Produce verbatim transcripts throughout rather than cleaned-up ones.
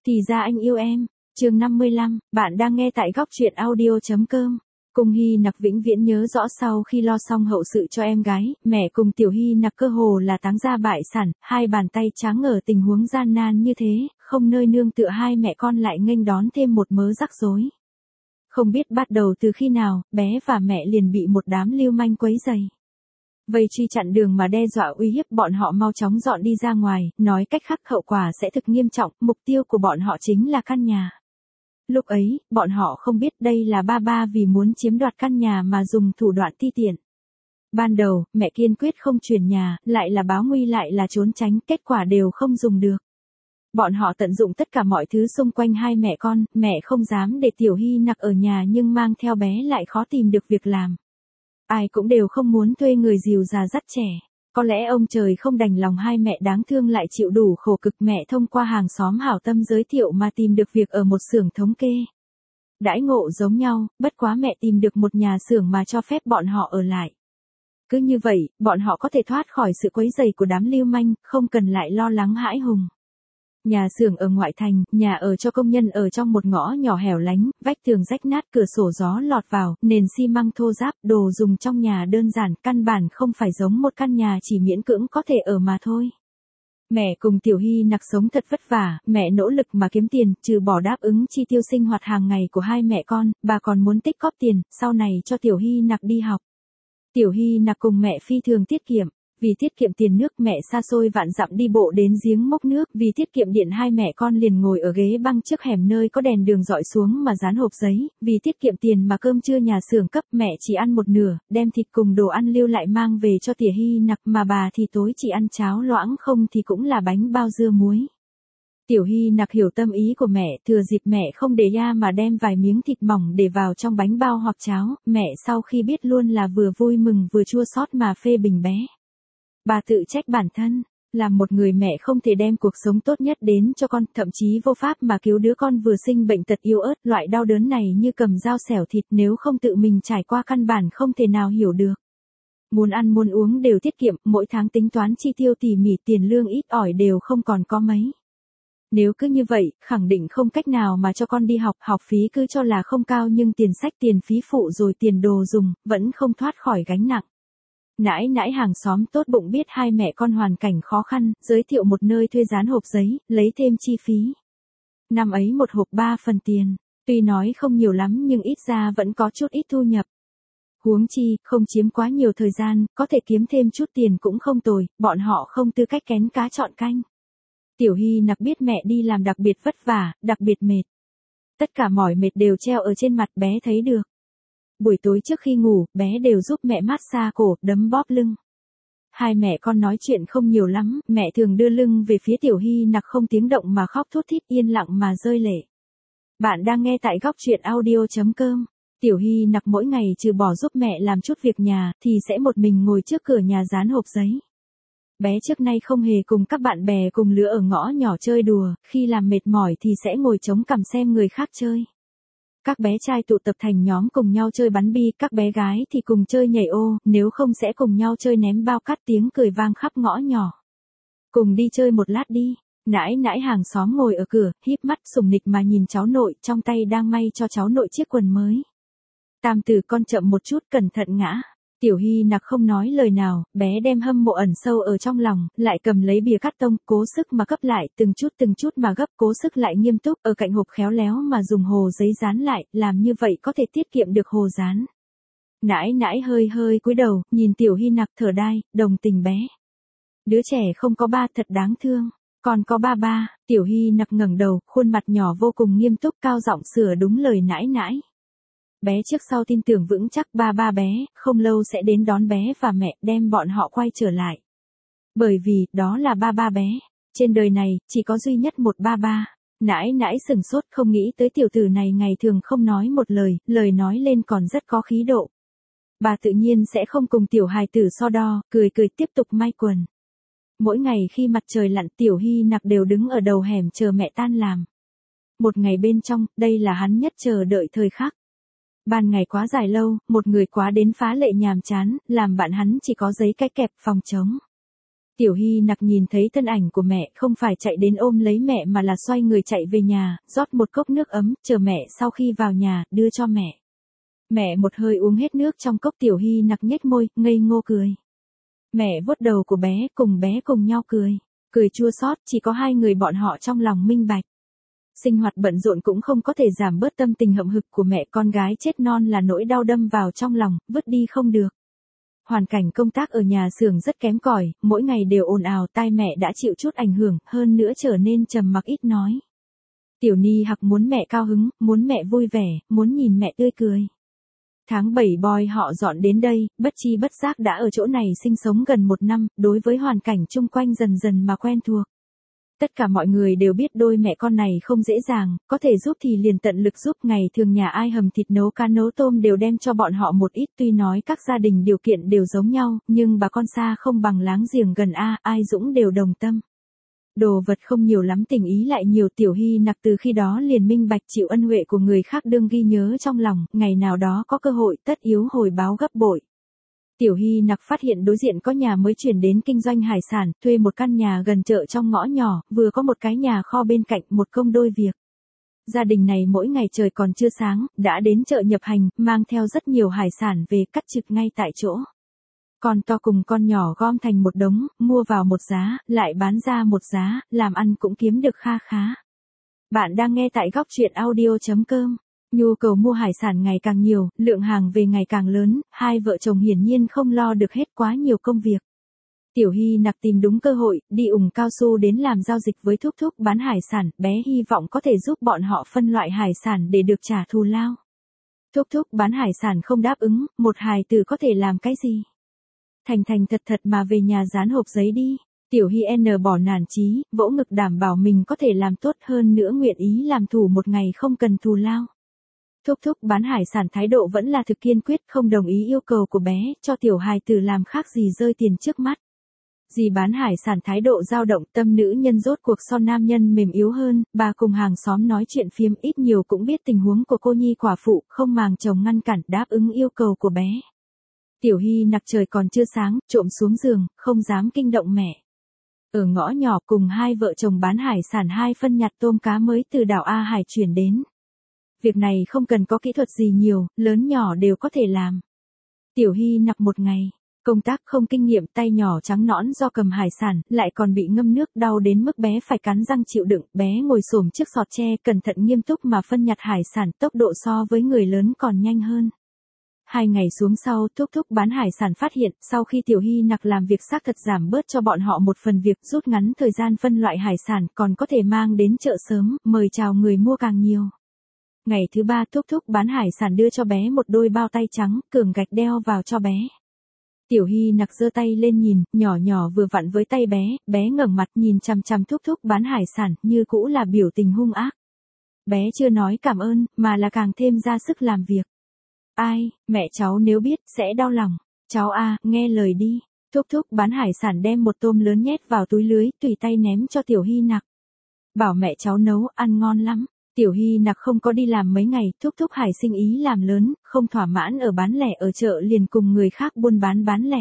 Thì ra anh yêu em. Chương năm mươi lăm, bạn đang nghe tại góc truyện audio.com. Cùng Hy Nặc vĩnh viễn nhớ rõ sau khi lo xong hậu sự cho em gái, mẹ cùng Tiểu Hy Nặc cơ hồ là táng ra bại sản, hai bàn tay trắng ở tình huống gian nan như thế, không nơi nương tựa hai mẹ con lại nghênh đón thêm một mớ rắc rối. Không biết bắt đầu từ khi nào, bé và mẹ liền bị một đám lưu manh quấy rầy. Vây truy chặn đường mà đe dọa uy hiếp bọn họ mau chóng dọn đi ra ngoài, nói cách khác hậu quả sẽ thực nghiêm trọng, mục tiêu của bọn họ chính là căn nhà. Lúc ấy, bọn họ không biết đây là ba ba vì muốn chiếm đoạt căn nhà mà dùng thủ đoạn ti tiện. Ban đầu, mẹ kiên quyết không chuyển nhà, lại là báo nguy lại là trốn tránh, kết quả đều không dùng được. Bọn họ tận dụng tất cả mọi thứ xung quanh hai mẹ con, mẹ không dám để Tiểu Hy Nặc ở nhà nhưng mang theo bé lại khó tìm được việc làm. Ai cũng đều không muốn thuê người dìu già dắt trẻ. Có lẽ ông trời không đành lòng hai mẹ đáng thương lại chịu đủ khổ cực, mẹ thông qua hàng xóm hảo tâm giới thiệu mà tìm được việc ở một xưởng thống kê. Đãi ngộ giống nhau, bất quá mẹ tìm được một nhà xưởng mà cho phép bọn họ ở lại. Cứ như vậy, bọn họ có thể thoát khỏi sự quấy rầy của đám lưu manh, không cần lại lo lắng hãi hùng. Nhà xưởng ở ngoại thành, nhà ở cho công nhân ở trong một ngõ nhỏ hẻo lánh, vách tường rách nát, cửa sổ gió lọt vào, nền xi măng thô ráp, đồ dùng trong nhà đơn giản, căn bản không phải giống một căn nhà chỉ miễn cưỡng có thể ở mà thôi. Mẹ cùng Tiểu Hy Nặc sống thật vất vả, mẹ nỗ lực mà kiếm tiền, trừ bỏ đáp ứng chi tiêu sinh hoạt hàng ngày của hai mẹ con, bà còn muốn tích cóp tiền, sau này cho Tiểu Hy Nặc đi học. Tiểu Hy Nặc cùng mẹ phi thường tiết kiệm. Vì tiết kiệm tiền nước, mẹ xa xôi vạn dặm đi bộ đến giếng mốc nước, vì tiết kiệm điện hai mẹ con liền ngồi ở ghế băng trước hẻm nơi có đèn đường dọi xuống mà dán hộp giấy, vì tiết kiệm tiền mà cơm trưa nhà xưởng cấp, mẹ chỉ ăn một nửa, đem thịt cùng đồ ăn lưu lại mang về cho Tiểu Hy Nặc, mà bà thì tối chỉ ăn cháo loãng không thì cũng là bánh bao dưa muối. Tiểu Hy Nặc hiểu tâm ý của mẹ, thừa dịp mẹ không để ya mà đem vài miếng thịt mỏng để vào trong bánh bao hoặc cháo, mẹ sau khi biết luôn là vừa vui mừng vừa chua xót mà phê bình bé. Bà tự trách bản thân, làm một người mẹ không thể đem cuộc sống tốt nhất đến cho con, thậm chí vô pháp mà cứu đứa con vừa sinh bệnh tật yếu ớt, loại đau đớn này như cầm dao xẻo thịt, nếu không tự mình trải qua căn bản không thể nào hiểu được. Muốn ăn muốn uống đều tiết kiệm, mỗi tháng tính toán chi tiêu tỉ mỉ, tiền lương ít ỏi đều không còn có mấy. Nếu cứ như vậy, khẳng định không cách nào mà cho con đi học, học phí cứ cho là không cao nhưng tiền sách tiền phí phụ rồi tiền đồ dùng, vẫn không thoát khỏi gánh nặng. Nãi nãi hàng xóm tốt bụng biết hai mẹ con hoàn cảnh khó khăn, giới thiệu một nơi thuê dán hộp giấy, lấy thêm chi phí. Năm ấy một hộp ba phần tiền, tuy nói không nhiều lắm nhưng ít ra vẫn có chút ít thu nhập. Huống chi, không chiếm quá nhiều thời gian, có thể kiếm thêm chút tiền cũng không tồi, bọn họ không tư cách kén cá chọn canh. Tiểu Hy Nặc biết mẹ đi làm đặc biệt vất vả, đặc biệt mệt. Tất cả mỏi mệt đều treo ở trên mặt, bé thấy được. Buổi tối trước khi ngủ, bé đều giúp mẹ massage cổ, đấm bóp lưng. Hai mẹ con nói chuyện không nhiều lắm, mẹ thường đưa lưng về phía Tiểu Hy Nặc không tiếng động mà khóc thút thít, yên lặng mà rơi lệ. Bạn đang nghe tại góc truyện audio.com. Tiểu Hy Nặc mỗi ngày trừ bỏ giúp mẹ làm chút việc nhà, thì sẽ một mình ngồi trước cửa nhà dán hộp giấy. Bé trước nay không hề cùng các bạn bè cùng lứa ở ngõ nhỏ chơi đùa, khi làm mệt mỏi thì sẽ ngồi chống cằm xem người khác chơi. Các bé trai tụ tập thành nhóm cùng nhau chơi bắn bi, các bé gái thì cùng chơi nhảy ô, nếu không sẽ cùng nhau chơi ném bao cát, tiếng cười vang khắp ngõ nhỏ. Cùng đi chơi một lát đi. Nãi nãi hàng xóm ngồi ở cửa, híp mắt sùng nịch mà nhìn cháu nội, trong tay đang may cho cháu nội chiếc quần mới. Tam tử con chậm một chút, cẩn thận ngã. Tiểu Hy Nặc không nói lời nào, bé đem hâm mộ ẩn sâu ở trong lòng, lại cầm lấy bìa cắt tông, cố sức mà cấp lại, từng chút từng chút mà gấp, cố sức lại nghiêm túc, ở cạnh hộp khéo léo mà dùng hồ giấy dán lại, làm như vậy có thể tiết kiệm được hồ dán. Nãi nãi hơi hơi cúi đầu, nhìn Tiểu Hy Nặc thở đai, đồng tình bé. Đứa trẻ không có ba thật đáng thương, còn có ba ba. Tiểu Hy Nặc ngẩng đầu, khuôn mặt nhỏ vô cùng nghiêm túc, cao giọng sửa đúng lời nãi nãi. Bé trước sau tin tưởng vững chắc ba ba bé, không lâu sẽ đến đón bé và mẹ, đem bọn họ quay trở lại. Bởi vì, đó là ba ba bé. Trên đời này, chỉ có duy nhất một ba ba. Nãi nãi sừng sốt không nghĩ tới tiểu tử này ngày thường không nói một lời, lời nói lên còn rất có khí độ. Bà tự nhiên sẽ không cùng tiểu hài tử so đo, cười cười tiếp tục may quần. Mỗi ngày khi mặt trời lặn, Tiểu Hy Nặc đều đứng ở đầu hẻm chờ mẹ tan làm. Một ngày bên trong, đây là hắn nhất chờ đợi thời khắc. Ban ngày quá dài lâu, một người quá đến phá lệ nhàm chán, làm bạn hắn chỉ có giấy cái kẹp phòng trống. Tiểu Hy Nặc nhìn thấy thân ảnh của mẹ, không phải chạy đến ôm lấy mẹ mà là xoay người chạy về nhà, rót một cốc nước ấm, chờ mẹ sau khi vào nhà, đưa cho mẹ. Mẹ một hơi uống hết nước trong cốc. Tiểu Hy Nặc nhếch môi, ngây ngô cười. Mẹ vuốt đầu của bé, cùng bé cùng nhau cười. Cười chua xót, chỉ có hai người bọn họ trong lòng minh bạch. Sinh hoạt bận rộn cũng không có thể giảm bớt tâm tình hậm hực của mẹ con gái chết non là nỗi đau đâm vào trong lòng, vứt đi không được. Hoàn cảnh công tác ở nhà xưởng rất kém cỏi, mỗi ngày đều ồn ào, tai mẹ đã chịu chút ảnh hưởng, hơn nữa trở nên trầm mặc ít nói. Tiểu Ni Hặc muốn mẹ cao hứng, muốn mẹ vui vẻ, muốn nhìn mẹ tươi cười. Tháng bảy boy họ dọn đến đây, bất chi bất giác đã ở chỗ này sinh sống gần một năm, đối với hoàn cảnh chung quanh dần dần mà quen thuộc. Tất cả mọi người đều biết đôi mẹ con này không dễ dàng, có thể giúp thì liền tận lực giúp. Ngày thường nhà ai hầm thịt nấu cá nấu tôm đều đem cho bọn họ một ít. Tuy nói các gia đình điều kiện đều giống nhau, nhưng bà con xa không bằng láng giềng gần a, ai dũng đều đồng tâm. Đồ vật không nhiều lắm, tình ý lại nhiều. Tiểu Hy Nặc từ khi đó liền minh bạch chịu ân huệ của người khác đương ghi nhớ trong lòng, ngày nào đó có cơ hội tất yếu hồi báo gấp bội. Tiểu Hy Nặc phát hiện đối diện có nhà mới chuyển đến kinh doanh hải sản, thuê một căn nhà gần chợ trong ngõ nhỏ, vừa có một cái nhà kho bên cạnh, một công đôi việc. Gia đình này mỗi ngày trời còn chưa sáng, đã đến chợ nhập hành, mang theo rất nhiều hải sản về cắt trực ngay tại chỗ. Con to cùng con nhỏ gom thành một đống, mua vào một giá, lại bán ra một giá, làm ăn cũng kiếm được kha khá. Bạn đang nghe tại góc truyện audio chấm com. Nhu cầu mua hải sản ngày càng nhiều, lượng hàng về ngày càng lớn, hai vợ chồng hiển nhiên không lo được hết quá nhiều công việc. Tiểu Hy Nặc tìm đúng cơ hội, đi ủng cao su đến làm giao dịch với thúc thúc bán hải sản, bé hy vọng có thể giúp bọn họ phân loại hải sản để được trả thù lao. Thúc thúc bán hải sản không đáp ứng, một hài tử có thể làm cái gì? Thành thành thật thật mà về nhà dán hộp giấy đi. Tiểu Hy N bỏ nản chí, vỗ ngực đảm bảo mình có thể làm tốt hơn nữa, nguyện ý làm thủ một ngày không cần thù lao. Thúc thúc bán hải sản thái độ vẫn là thực kiên quyết, không đồng ý yêu cầu của bé, cho tiểu hài tử làm khác gì rơi tiền trước mắt. Dì bán hải sản thái độ dao động, tâm nữ nhân rốt cuộc so nam nhân mềm yếu hơn. Bà cùng hàng xóm nói chuyện phiếm, ít nhiều cũng biết tình huống của cô nhi quả phụ, không màng chồng ngăn cản, đáp ứng yêu cầu của bé. Tiểu Hy Nặc trời còn chưa sáng, trộm xuống giường, không dám kinh động mẹ. Ở ngõ nhỏ cùng hai vợ chồng bán hải sản hai phân nhặt tôm cá mới từ đảo A Hải chuyển đến. Việc này không cần có kỹ thuật gì nhiều, lớn nhỏ đều có thể làm. Tiểu Hy Nặc một ngày, công tác không kinh nghiệm, tay nhỏ trắng nõn do cầm hải sản, lại còn bị ngâm nước, đau đến mức bé phải cắn răng chịu đựng. Bé ngồi xổm trước sọt tre, cẩn thận nghiêm túc mà phân nhặt hải sản, tốc độ so với người lớn còn nhanh hơn. Hai ngày xuống sau, thúc thúc bán hải sản phát hiện, sau khi Tiểu Hy Nặc làm việc xác thật giảm bớt cho bọn họ một phần việc, rút ngắn thời gian phân loại hải sản, còn có thể mang đến chợ sớm, mời chào người mua càng nhiều. Ngày thứ ba, thúc thúc bán hải sản đưa cho bé một đôi bao tay trắng, cường gạch đeo vào cho bé. Tiểu Hy Nặc giơ tay lên nhìn, nhỏ nhỏ vừa vặn với tay bé, bé ngẩng mặt nhìn chằm chằm thúc thúc bán hải sản, như cũ là biểu tình hung ác. Bé chưa nói cảm ơn, mà là càng thêm ra sức làm việc. Ai, mẹ cháu nếu biết, sẽ đau lòng. Cháu a, nghe lời đi. Thúc thúc bán hải sản đem một tôm lớn nhét vào túi lưới, tùy tay ném cho Tiểu Hy Nặc. Bảo mẹ cháu nấu, ăn ngon lắm. Tiểu Hy Nặc không có đi làm mấy ngày, thúc thúc hải sinh ý làm lớn, không thỏa mãn ở bán lẻ ở chợ liền cùng người khác buôn bán bán lẻ.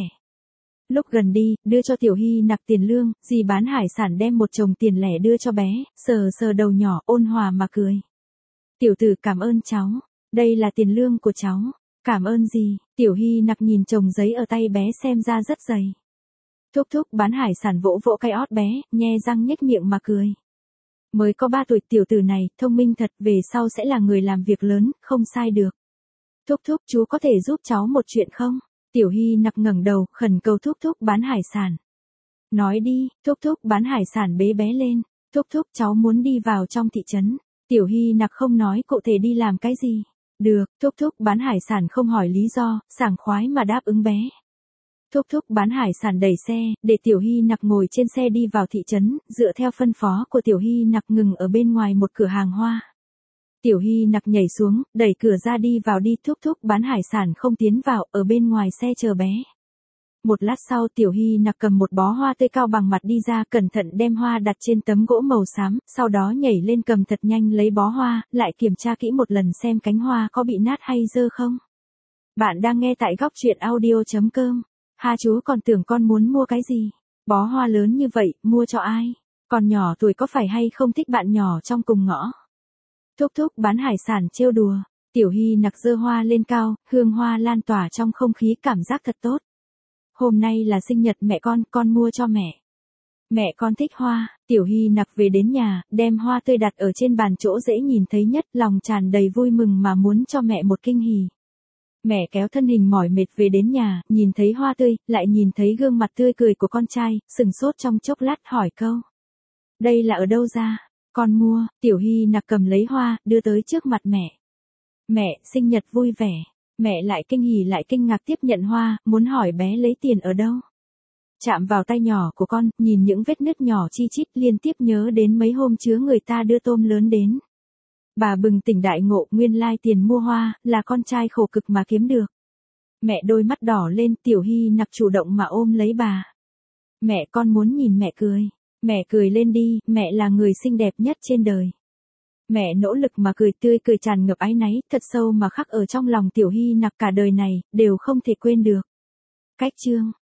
Lúc gần đi, đưa cho Tiểu Hy Nặc tiền lương, dì bán hải sản đem một chồng tiền lẻ đưa cho bé, sờ sờ đầu nhỏ, ôn hòa mà cười. Tiểu tử cảm ơn cháu, đây là tiền lương của cháu. Cảm ơn gì? Tiểu Hy Nặc nhìn chồng giấy ở tay bé xem ra rất dày. Thúc thúc bán hải sản vỗ vỗ cái ót bé, nhe răng nhếch miệng mà cười. Mới có ba tuổi, tiểu tử này, thông minh thật, về sau sẽ là người làm việc lớn, không sai được. Thúc thúc, chú có thể giúp cháu một chuyện không? Tiểu Hy Nặc ngẩng đầu, khẩn cầu thúc thúc bán hải sản. Nói đi, thúc thúc bán hải sản bế bé lên. Thúc thúc, cháu muốn đi vào trong thị trấn. Tiểu Hy Nặc không nói cụ thể đi làm cái gì. Được, thúc thúc bán hải sản không hỏi lý do, sảng khoái mà đáp ứng bé. Thúc thúc bán hải sản đẩy xe, để Tiểu Hy Nặc ngồi trên xe đi vào thị trấn, dựa theo phân phó của Tiểu Hy Nặc ngừng ở bên ngoài một cửa hàng hoa. Tiểu Hy Nặc nhảy xuống, đẩy cửa ra đi vào đi, thúc thúc bán hải sản không tiến vào, ở bên ngoài xe chờ bé. Một lát sau Tiểu Hy Nặc cầm một bó hoa tươi cao bằng mặt đi ra, cẩn thận đem hoa đặt trên tấm gỗ màu xám, sau đó nhảy lên cầm thật nhanh lấy bó hoa, lại kiểm tra kỹ một lần xem cánh hoa có bị nát hay dơ không. Bạn đang nghe tại góc truyện audio chấm com. Ha, chú còn tưởng con muốn mua cái gì? Bó hoa lớn như vậy, mua cho ai? Còn nhỏ tuổi có phải hay không thích bạn nhỏ trong cùng ngõ? Thúc thúc bán hải sản trêu đùa. Tiểu Hy nặc giơ hoa lên cao, hương hoa lan tỏa trong không khí, cảm giác thật tốt. Hôm nay là sinh nhật mẹ con, con mua cho mẹ. Mẹ con thích hoa. Tiểu Hy nặc về đến nhà, đem hoa tươi đặt ở trên bàn chỗ dễ nhìn thấy nhất, lòng tràn đầy vui mừng mà muốn cho mẹ một kinh hỉ. Mẹ kéo thân hình mỏi mệt về đến nhà, nhìn thấy hoa tươi, lại nhìn thấy gương mặt tươi cười của con trai, sừng sốt trong chốc lát hỏi câu. Đây là ở đâu ra? Con mua. Tiểu Hy nặc cầm lấy hoa, đưa tới trước mặt mẹ. Mẹ, sinh nhật vui vẻ. Mẹ lại kinh hỉ lại kinh ngạc tiếp nhận hoa, muốn hỏi bé lấy tiền ở đâu. Chạm vào tay nhỏ của con, nhìn những vết nứt nhỏ chi chít, liên tiếp nhớ đến mấy hôm chứa người ta đưa tôm lớn đến. Bà bừng tỉnh đại ngộ, nguyên lai tiền mua hoa, là con trai khổ cực mà kiếm được. Mẹ đôi mắt đỏ lên, Tiểu Hy nặc chủ động mà ôm lấy bà. Mẹ, con muốn nhìn mẹ cười. Mẹ cười lên đi, mẹ là người xinh đẹp nhất trên đời. Mẹ nỗ lực mà cười tươi cười tràn ngập áy náy, thật sâu mà khắc ở trong lòng Tiểu Hy nặc cả đời này, đều không thể quên được. Cách chương